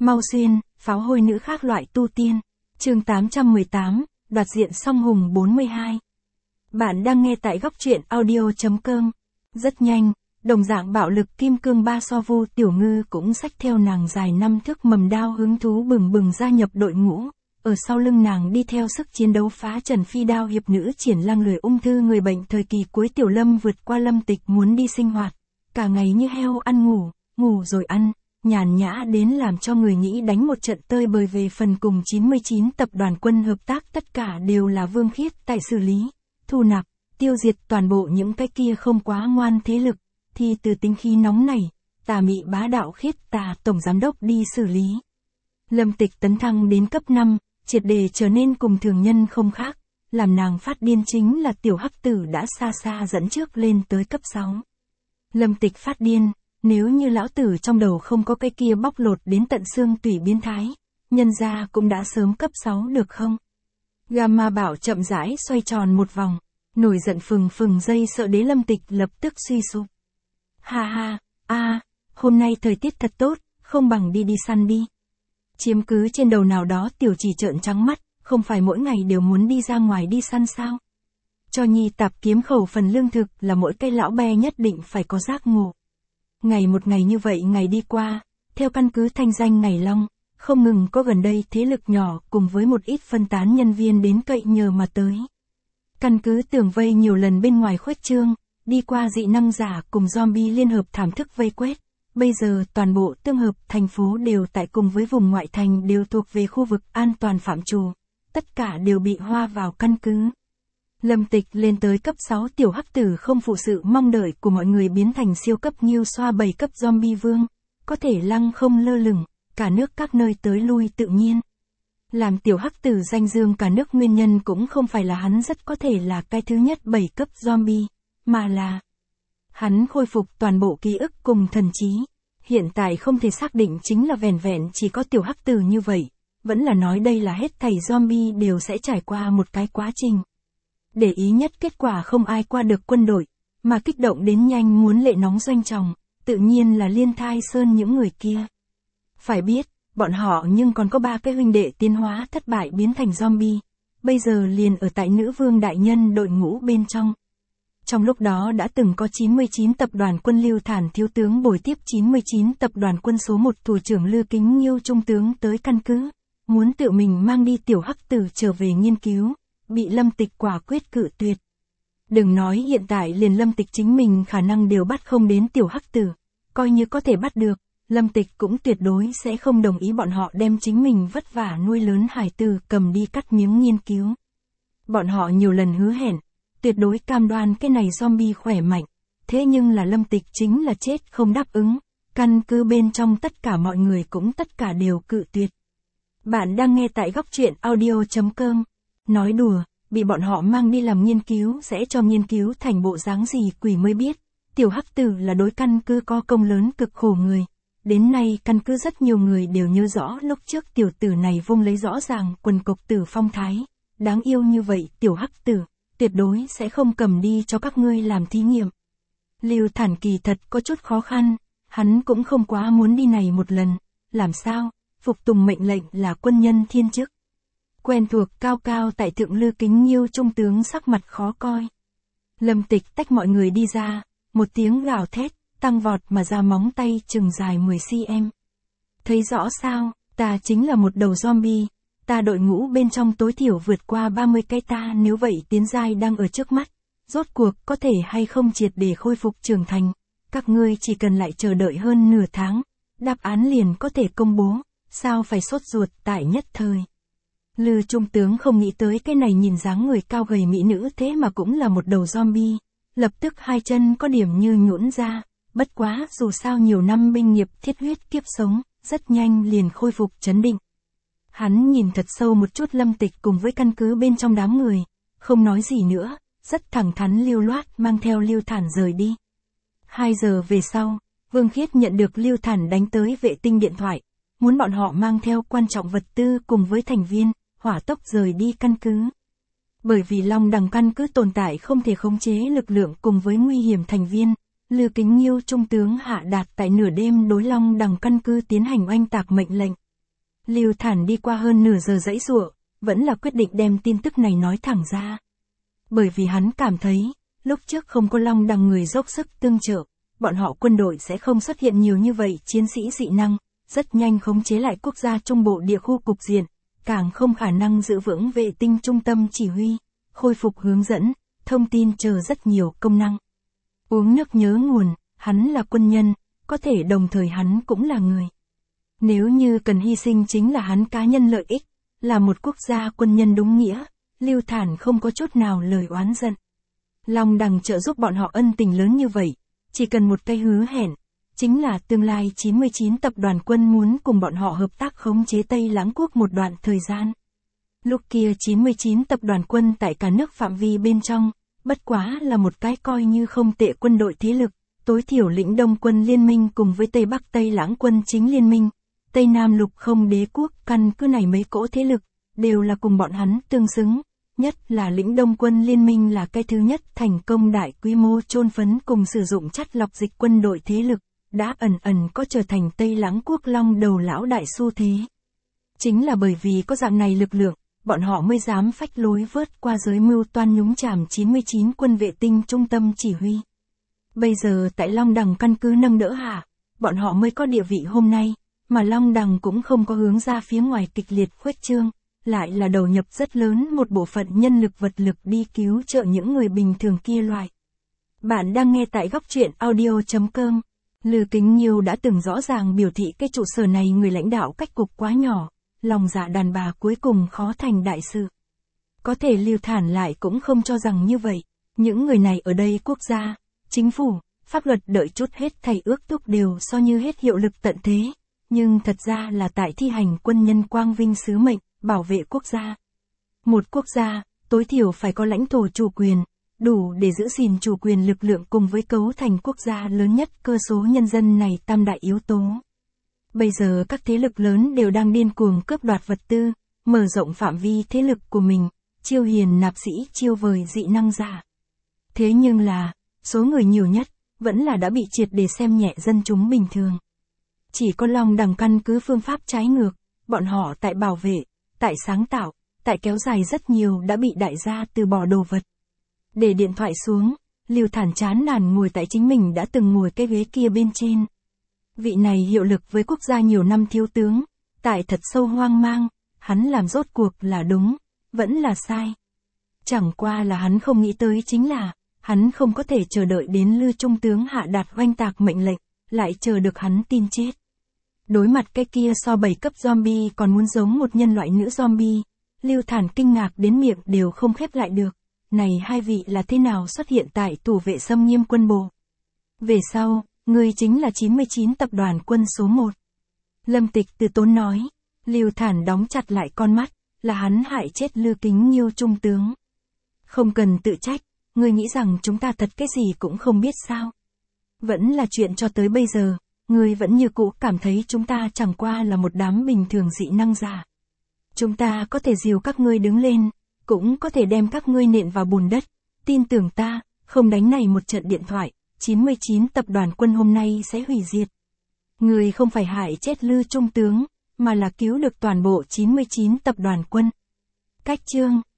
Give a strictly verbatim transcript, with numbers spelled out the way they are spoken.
Mau Xuyên, pháo hôi nữ khác loại tu tiên. Chương tám trăm mười tám, đoạt diện song hùng bốn mươi hai. Bạn đang nghe tại góc truyện audio.com. Rất nhanh, đồng dạng bạo lực kim cương ba so vu tiểu ngư cũng xách theo nàng dài năm thước mầm đao hứng thú bừng bừng gia nhập đội ngũ. Ở sau lưng nàng đi theo sức chiến đấu phá trần phi đao hiệp nữ triển lang lười ung thư người bệnh thời kỳ cuối Tiểu Lâm vượt qua Lâm Tịch muốn đi sinh hoạt. Cả ngày như heo ăn ngủ, ngủ rồi ăn, nhàn nhã đến làm cho người nghĩ đánh một trận tơi bời. Về phần cùng chín mươi chín tập đoàn quân hợp tác, tất cả đều là Vương Khiết tại xử lý, thu nạp, tiêu diệt toàn bộ những cái kia không quá ngoan thế lực, thì từ tính khí nóng này, tà mị bá đạo Khiết Tà tổng giám đốc đi xử lý. Lâm Tịch tấn thăng đến cấp năm, triệt để trở nên cùng thường nhân không khác, làm nàng phát điên chính là tiểu hắc tử đã xa xa dẫn trước lên tới cấp sáu. Lâm Tịch phát điên, nếu như lão tử trong đầu không có cái kia bóc lột đến tận xương tủy biến thái, nhân ra cũng đã sớm cấp sáu được không? Gamma bảo chậm rãi xoay tròn một vòng, nổi giận phừng phừng dây sợ đế Lâm Tịch lập tức suy sụp. Ha ha, a, hôm nay thời tiết thật tốt, không bằng đi đi săn đi. Chiếm cứ trên đầu nào đó tiểu chỉ trợn trắng mắt, không phải mỗi ngày đều muốn đi ra ngoài đi săn sao? Cho nhi tạp kiếm khẩu phần lương thực là mỗi cây lão be nhất định phải có giác ngộ. Ngày một ngày như vậy ngày đi qua, theo căn cứ thanh danh Ngày Long, không ngừng có gần đây thế lực nhỏ cùng với một ít phân tán nhân viên đến cậy nhờ mà tới. Căn cứ tường vây nhiều lần bên ngoài khuếch trương, đi qua dị năng giả cùng zombie liên hợp thảm thức vây quét. Bây giờ toàn bộ tương hợp thành phố đều tại cùng với vùng ngoại thành đều thuộc về khu vực an toàn phạm trù, tất cả đều bị hoa vào căn cứ. Lâm Tịch lên tới cấp sáu tiểu hắc tử không phụ sự mong đợi của mọi người biến thành siêu cấp nghiêu xoa bảy cấp zombie vương, có thể lăng không lơ lửng, cả nước các nơi tới lui tự nhiên. Làm tiểu hắc tử danh dương cả nước nguyên nhân cũng không phải là hắn rất có thể là cái thứ nhất bảy cấp zombie, mà là hắn khôi phục toàn bộ ký ức cùng thần trí. Hiện tại không thể xác định chính là vẻn vẹn chỉ có tiểu hắc tử như vậy, vẫn là nói đây là hết thảy zombie đều sẽ trải qua một cái quá trình. Để ý nhất kết quả không ai qua được quân đội, mà kích động đến nhanh muốn lệ nóng doanh tròng, tự nhiên là Liên Thai Sơn những người kia. Phải biết, bọn họ nhưng còn có ba cái huynh đệ tiến hóa thất bại biến thành zombie, bây giờ liền ở tại nữ vương đại nhân đội ngũ bên trong. Trong lúc đó đã từng có chín mươi chín tập đoàn quân Lưu Thản thiếu tướng bồi tiếp chín mươi chín tập đoàn quân số một thủ trưởng Lư Kính Nghiêu trung tướng tới căn cứ, muốn tự mình mang đi tiểu hắc tử trở về nghiên cứu, bị Lâm Tịch quả quyết cự tuyệt. Đừng nói hiện tại liền Lâm Tịch chính mình khả năng đều bắt không đến tiểu hắc tử, coi như có thể bắt được, Lâm Tịch cũng tuyệt đối sẽ không đồng ý bọn họ đem chính mình vất vả nuôi lớn hải tử cầm đi cắt miếng nghiên cứu. Bọn họ nhiều lần hứa hẹn, tuyệt đối cam đoan cái này zombie khỏe mạnh, thế nhưng là Lâm Tịch chính là chết không đáp ứng, căn cứ bên trong tất cả mọi người cũng tất cả đều cự tuyệt. Bạn đang nghe tại góc truyện audio.com. Nói đùa, bị bọn họ mang đi làm nghiên cứu sẽ cho nghiên cứu thành bộ dáng gì quỷ mới biết. Tiểu hắc tử là đối căn cứ có công lớn cực khổ người. Đến nay căn cứ rất nhiều người đều nhớ rõ lúc trước tiểu tử này vung lấy rõ ràng quần cộc tử phong thái. Đáng yêu như vậy tiểu hắc tử, tuyệt đối sẽ không cầm đi cho các ngươi làm thí nghiệm. Lưu Thản kỳ thật có chút khó khăn, hắn cũng không quá muốn đi này một lần. Làm sao? Phục tùng mệnh lệnh là quân nhân thiên chức. Quen thuộc cao cao tại thượng Lư Kính Nghiêu trung tướng sắc mặt khó coi. Lâm Tịch tách mọi người đi ra, một tiếng gào thét, tăng vọt mà ra móng tay chừng dài mười xăng-ti-mét. Thấy rõ sao, ta chính là một đầu zombie, ta đội ngũ bên trong tối thiểu vượt qua ba mươi cái ta, nếu vậy tiến giai đang ở trước mắt, rốt cuộc có thể hay không triệt để khôi phục trưởng thành, các ngươi chỉ cần lại chờ đợi hơn nửa tháng, đáp án liền có thể công bố, sao phải sốt ruột tại nhất thời. Lư trung tướng không nghĩ tới cái này nhìn dáng người cao gầy mỹ nữ thế mà cũng là một đầu zombie, lập tức hai chân có điểm như nhũn ra, bất quá dù sao nhiều năm binh nghiệp thiết huyết kiếp sống, rất nhanh liền khôi phục trấn định. Hắn nhìn thật sâu một chút Lâm Tịch cùng với căn cứ bên trong đám người, không nói gì nữa, rất thẳng thắn lưu loát mang theo Lưu Thản rời đi. Hai giờ về sau, Vương Khiết nhận được Lưu Thản đánh tới vệ tinh điện thoại, muốn bọn họ mang theo quan trọng vật tư cùng với thành viên, hỏa tốc rời đi căn cứ. Bởi vì Long Đằng căn cứ tồn tại không thể khống chế lực lượng cùng với nguy hiểm thành viên, Lư Kính Nghiêu trung tướng hạ đạt tại nửa đêm đối Long Đằng căn cứ tiến hành oanh tạc mệnh lệnh, Lưu Thản đi qua hơn nửa giờ giãy giụa, vẫn là quyết định đem tin tức này nói thẳng ra. Bởi vì hắn cảm thấy, lúc trước không có Long Đằng người dốc sức tương trợ, bọn họ quân đội sẽ không xuất hiện nhiều như vậy chiến sĩ dị năng, rất nhanh khống chế lại quốc gia trung bộ địa khu cục diện, càng không khả năng giữ vững vệ tinh trung tâm chỉ huy, khôi phục hướng dẫn, thông tin chờ rất nhiều công năng. Uống nước nhớ nguồn, hắn là quân nhân, có thể đồng thời hắn cũng là người. Nếu như cần hy sinh chính là hắn cá nhân lợi ích, là một quốc gia quân nhân đúng nghĩa, Lưu Thản không có chút nào lời oán giận. Long Đằng trợ giúp bọn họ ân tình lớn như vậy, chỉ cần một cái hứa hẹn, chính là tương lai chín mươi chín tập đoàn quân muốn cùng bọn họ hợp tác khống chế Tây Lãng quốc một đoạn thời gian. Lúc kia chín mươi chín tập đoàn quân tại cả nước phạm vi bên trong, bất quá là một cái coi như không tệ quân đội thế lực, tối thiểu lĩnh Đông quân liên minh cùng với Tây Bắc Tây Lãng quân chính liên minh, Tây Nam lục không đế quốc căn cứ này mấy cỗ thế lực, đều là cùng bọn hắn tương xứng, nhất là lĩnh Đông quân liên minh là cái thứ nhất thành công đại quy mô chôn phấn cùng sử dụng chất lọc dịch quân đội thế lực, đã ẩn ẩn có trở thành Tây Lãng quốc long đầu lão đại xu thế. Chính là bởi vì có dạng này lực lượng, bọn họ mới dám phách lối vớt qua giới mưu toan nhúng chàm chín mươi chín quân vệ tinh trung tâm chỉ huy. Bây giờ tại Long Đằng căn cứ nâng đỡ hạ, bọn họ mới có địa vị hôm nay, mà Long Đằng cũng không có hướng ra phía ngoài kịch liệt khuếch trương, lại là đầu nhập rất lớn một bộ phận nhân lực vật lực đi cứu trợ những người bình thường kia loại. Bạn đang nghe tại góc truyện audio chấm com. Lư Kính Nhiêu đã từng rõ ràng biểu thị cái trụ sở này người lãnh đạo cách cục quá nhỏ, lòng dạ đàn bà cuối cùng khó thành đại sự. Có thể Lưu Thản lại cũng không cho rằng như vậy, những người này ở đây quốc gia, chính phủ, pháp luật đợi chút hết thầy ước thúc đều so như hết hiệu lực tận thế, nhưng thật ra là tại thi hành quân nhân quang vinh sứ mệnh, bảo vệ quốc gia. Một quốc gia, tối thiểu phải có lãnh thổ chủ quyền, đủ để giữ gìn chủ quyền lực lượng cùng với cấu thành quốc gia lớn nhất cơ số nhân dân này tam đại yếu tố. Bây giờ các thế lực lớn đều đang điên cuồng cướp đoạt vật tư, mở rộng phạm vi thế lực của mình, chiêu hiền nạp sĩ chiêu vời dị năng giả. Thế nhưng là, số người nhiều nhất, vẫn là đã bị triệt để xem nhẹ dân chúng bình thường. Chỉ có Long Đằng căn cứ phương pháp trái ngược, bọn họ tại bảo vệ, tại sáng tạo, tại kéo dài rất nhiều đã bị đại gia từ bỏ đồ vật. Để điện thoại xuống, Lưu Thản chán nản ngồi tại chính mình đã từng ngồi cái ghế kia bên trên. Vị này hiệu lực với quốc gia nhiều năm thiếu tướng, tại thật sâu hoang mang, hắn làm rốt cuộc là đúng, vẫn là sai. Chẳng qua là hắn không nghĩ tới chính là, hắn không có thể chờ đợi đến Lư Trung tướng hạ đạt oanh tạc mệnh lệnh, lại chờ được hắn tin chết. Đối mặt cái kia so bảy cấp zombie còn muốn giống một nhân loại nữ zombie, Lưu Thản kinh ngạc đến miệng đều không khép lại được. Này hai vị là thế nào xuất hiện tại tủ vệ xâm nghiêm quân bộ? Về sau, người chính là chín mươi chín tập đoàn quân số một. Lâm Tịch từ tốn nói, Lưu Thản đóng chặt lại con mắt, là hắn hại chết Lư Kính Nhiêu trung tướng. Không cần tự trách, ngươi nghĩ rằng chúng ta thật cái gì cũng không biết sao? Vẫn là chuyện cho tới bây giờ, ngươi vẫn như cũ cảm thấy chúng ta chẳng qua là một đám bình thường dị năng giả. Chúng ta có thể dìu các ngươi đứng lên, cũng có thể đem các ngươi nện vào bùn đất. Tin tưởng ta, không đánh này một trận điện thoại, chín mươi chín tập đoàn quân hôm nay sẽ hủy diệt. Ngươi không phải hại chết Lư trung tướng, mà là cứu được toàn bộ chín mươi chín tập đoàn quân. Cách chương